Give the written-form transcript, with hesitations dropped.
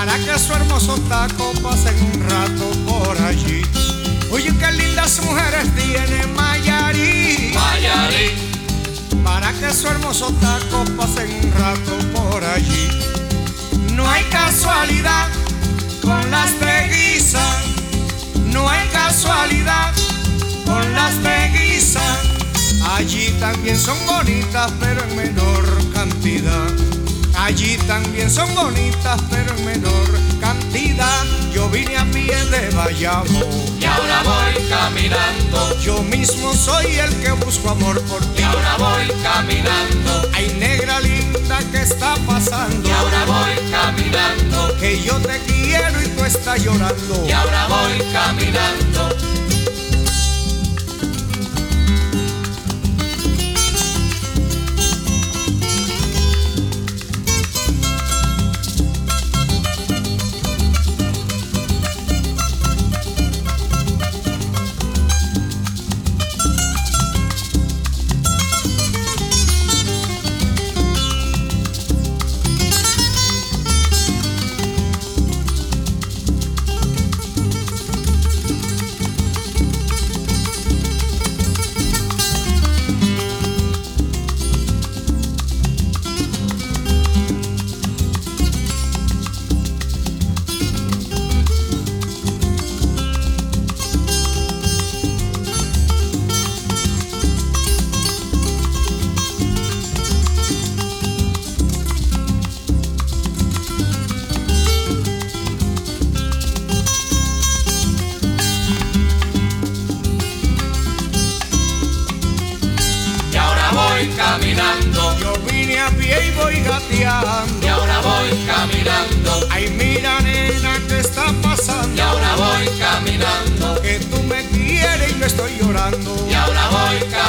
para que su hermoso taco pase un rato por allí. Oye, qué lindas mujeres tiene Mayarí, para que su hermoso taco pase un rato por allí. No hay casualidad con las de Guisa, no hay casualidad con las de Guisa. Allí también son bonitas, pero en menor cantidad. Allí también son bonitas, pero en menor cantidad. Yo vine a pie de Bayamo y ahora voy caminando. Yo mismo soy el que busco amor por ti. Y ahora voy caminando. Ay, negra linda, ¿qué está pasando? Y ahora voy caminando. Que yo te quiero y tú estás llorando. Y ahora voy caminando. Caminando. Yo vine a pie y voy gateando. Y ahora voy caminando. Ay, mira, nena, ¿qué está pasando? Y ahora voy caminando. Que tú me quieres y yo estoy llorando. Y ahora voy caminando.